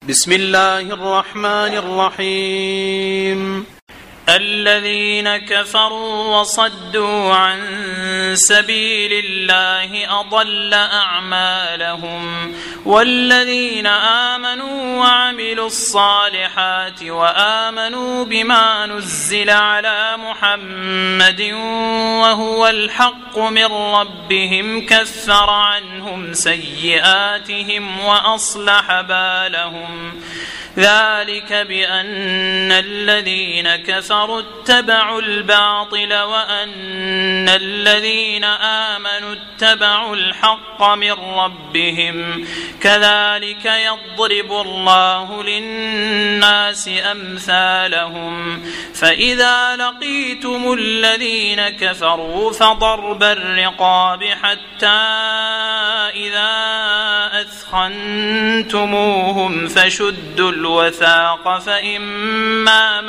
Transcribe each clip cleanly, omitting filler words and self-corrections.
بسم الله الرحمن الرحيم. الذين كفروا وصدوا عن سبيل الله أضل أعمالهم، والذين آمنوا وعملوا الصالحات وآمنوا بما نزل على محمد وهو الحق من ربهم كفر عنهم سيئاتهم وأصلح بالهم. ذلك بأن الذين كفروا اتبعوا الباطل وأن الذين آمنوا اتبعوا الحق من ربهم. كذلك يضرب الله للناس أمثالهم. فإذا لقيتم الذين كفروا فضرب الرقاب حتى إذا أثخنتموهم فشدوا الوثاق فإما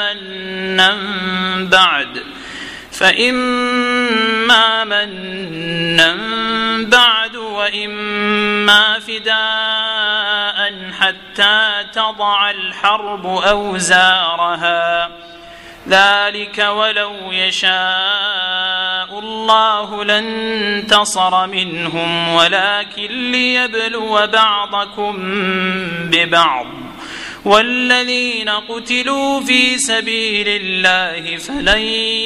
منا بعد وإما فداء حتى تضع الحرب أوزارها. ذلك ولو يشاء الله لانتصر منهم ولكن ليبلو بعضكم ببعض. والذين قتلوا في سبيل الله فلن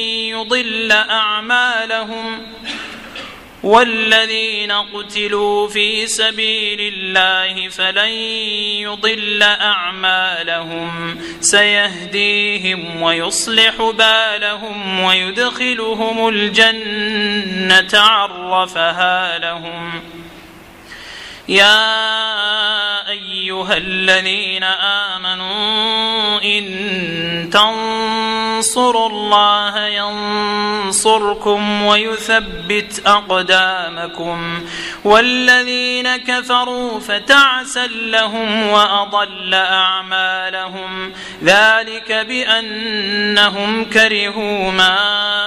يضل أعمالهم سيهديهم ويصلح بالهم ويدخلهم الجنة عرفها لهم. يا أيها الذين آمنوا إن تنصروا الله ينصركم ويثبت أقدامكم. والذين كفروا فتعسا لهم وأضل أعمالهم. ذلك بأنهم كرهوا ما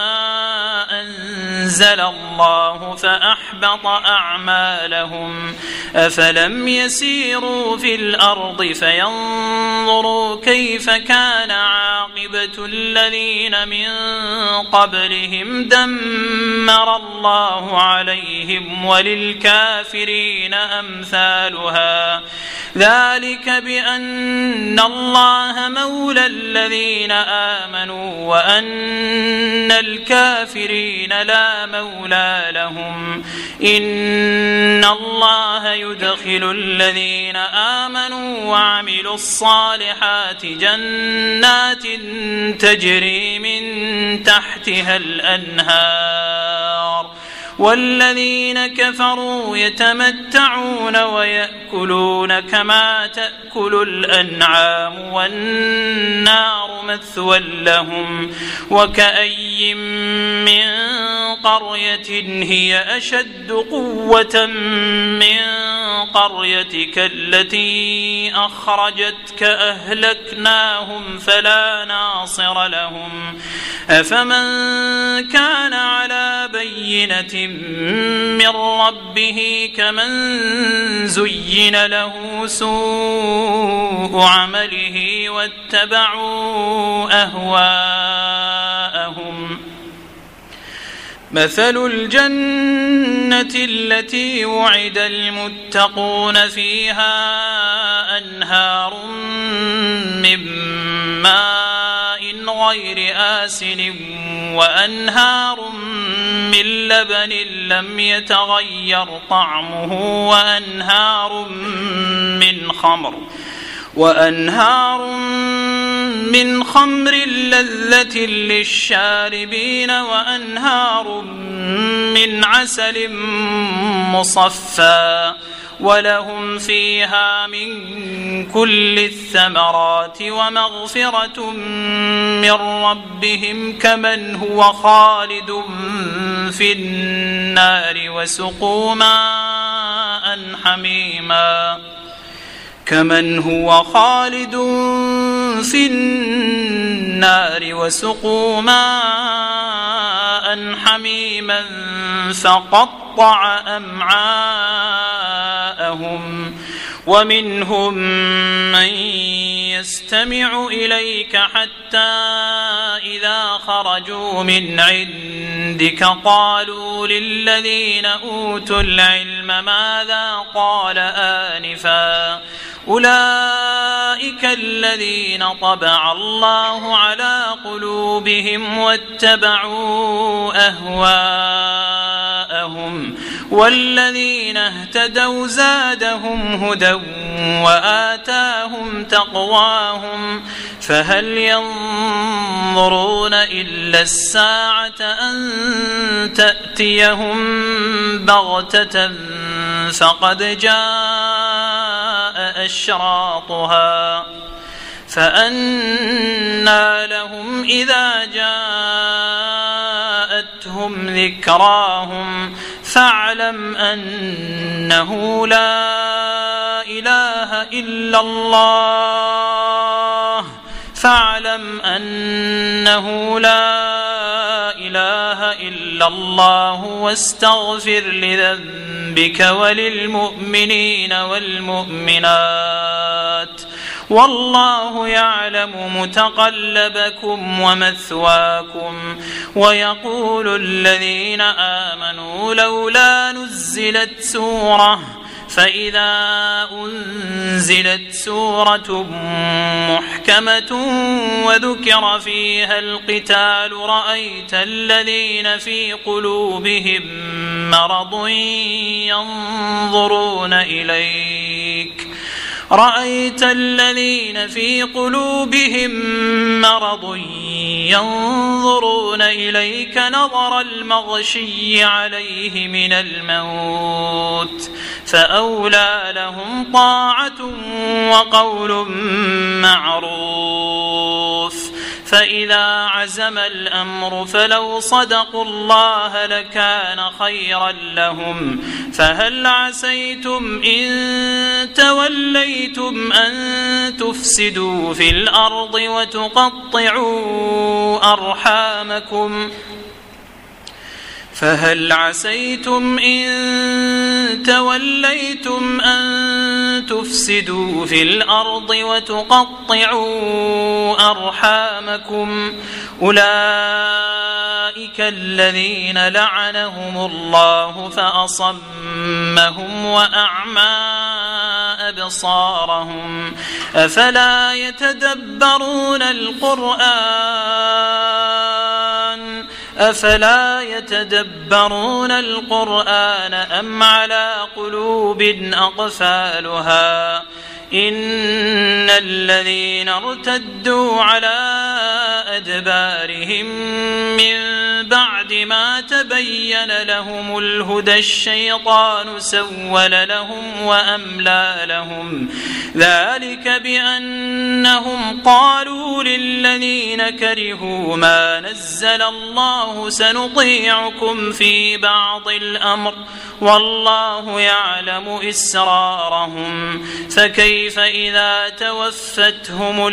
أنزل الله فأحبط أعمالهم. أفلم يسيروا في الأرض فينظروا كيف كان عاقبة الذين من قبلهم دمر الله عليهم وللكافرين أمثالها. ذلك بأن الله مولى الذين آمنوا وأن الكافرين لا مولى لهم. إن الله يدخل الذين آمنوا وعملوا الصالحات جنات تجري من تحتها الأنهار. والذين كفروا يتمتعون ويأكلون كما تأكل الأنعام والنار مثوى لهم. وكأي من قرية هي أشد قوة من قريتك التي أخرجتك أهلكناهم فلا ناصر لهم. أفمن كان على بينة من ربه كمن زين له سوء عمله واتبعوا أهواءهم. مثل الجنة التي وعد المتقون فيها أنهار من ماء غير آسن وأنهار من لبن لم يتغير طعمه وأنهار من خمر لذة للشاربين وأنهار من عسل مصفى ولهم فيها من كل الثمرات ومغفرة من ربهم كمن هو خالد في النار وسقوا ماء حميما فقطع أمعاءهم ومنهم من يستمع إليك حتى إذا خرجوا من عندك قالوا للذين أوتوا العلم ماذا قال آنفا أولئك الذين طبع الله على قلوبهم واتبعوا أهواءهم والذين اهتدوا زادهم هدى وآتاهم تقواهم فهل ينظرون إلا الساعة أن تأتيهم بغتة فقد جاء أشراطها فأنى لهم إذا جاءتهم ذكراهم فاعلم أنه لا إله إلا الله فاعلم أنه لا إله إلا الله واستغفر لذنبك وللمؤمنين والمؤمنات والله يعلم متقلبكم ومثواكم ويقول الذين آمنوا لولا نزلت سورة فإذا أنزلت سورة محكمة وذكر فيها القتال رأيت الذين في قلوبهم مرض ينظرون إليك رأيت الذين في قلوبهم مرض ينظرون إليك نظر المغشي عليه من الموت فأولى لهم طاعة وقول معروف فإذا عزم الأمر فلو صدقوا الله لكان خيرا لهم فهل عسيتم إن توليتم أن تفسدوا في الأرض وتقطعوا أرحامكم فهل عسيتم إن توليتم أن تفسدوا في الأرض وتقطعوا أرحامكم أولئك الذين لعنهم الله فأصمهم وأعمى أبصارهم أفلا يتدبرون القرآن أم على قلوب أقفالها إن الذين ارتدوا على أدبارهم من بعد ما تبين لهم الهدى الشيطان سول لهم وأملى لهم ذلك بأنهم قالوا للذين كرهوا ما نزل الله سنطيعكم في بعض الأمر والله يعلم إسرارهم فكيف إذا توفتهم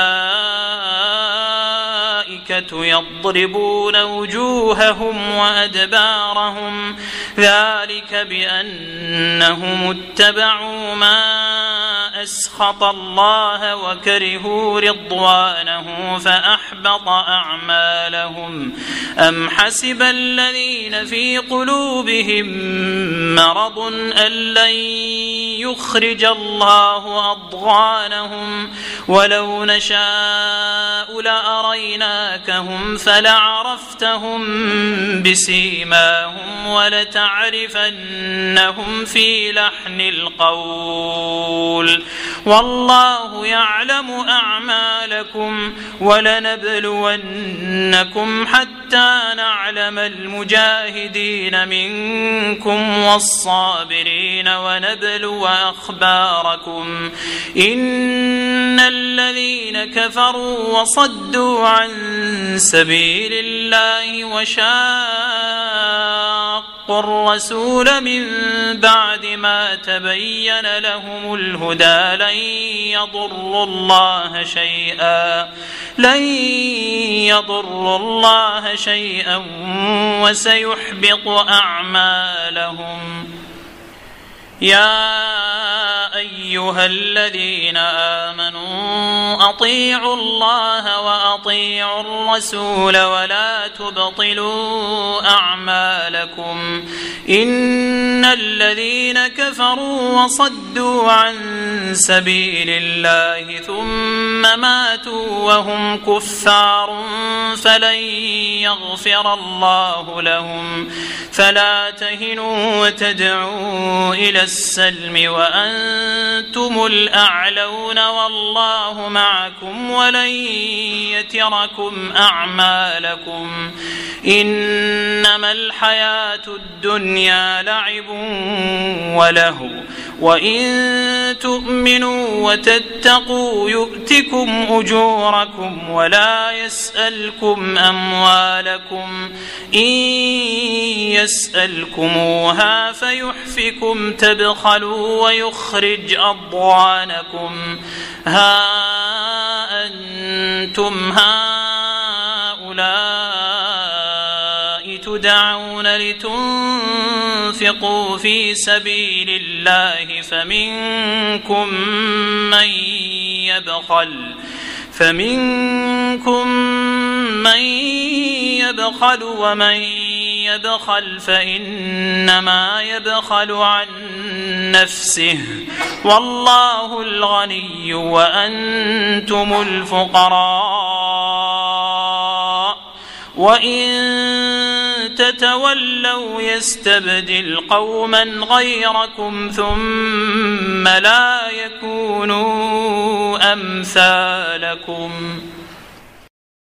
الملائكة يضربون وجوههم وأدبارهم ذلك بأنهم اتبعوا ما أسخط الله وكرهوا رضوانه فأحبط أعمالهم أم حسب الذين في قلوبهم مرض أن لن يخرج الله أضغانهم ولو نشاء لأريناكهم فلعرفتهم بسيماهم ولتعرفنهم في لحن القول والله يعلم أعمالكم ولنبلونكم حتى نعلم المجاهدين منكم والصابرين ونبلو أخباركم إن الذين كفروا وصدوا عن سبيل الله وشاقوا الرسول من بعد ما تبين لهم الهدى لن يضروا الله شيئا وسيحبط أعمالهم يا أيها الذين آمنوا أطيعوا الله وأطيعوا الرسول ولا تبطلوا أعمالكم إن الذين كفروا وصدوا عن سبيل الله ثم ماتوا وهم كفار فلن يغفر الله لهم فلا تهنوا وتدعوا إلى السلم وأنتم الأعلون والله معكم ولن يتركم أعمالكم إنما الحياة الدنيا لعب ولهو وإن تؤمنوا وتتقوا يؤتكم أجوركم ولا يسألكم أموالكم إن يسألكموها فيحفكم تبخلوا ويخرج أضغانكم ها أنتم هؤلاء تدعون لتنفقوا في سبيل الله فمنكم من يبخل ومن يبخل فإنما يبخل عن نفسه والله الغني وأنتم الفقراء وإن تتولوا يستبدل قوما غيركم ثم لا يكونوا أمثالكم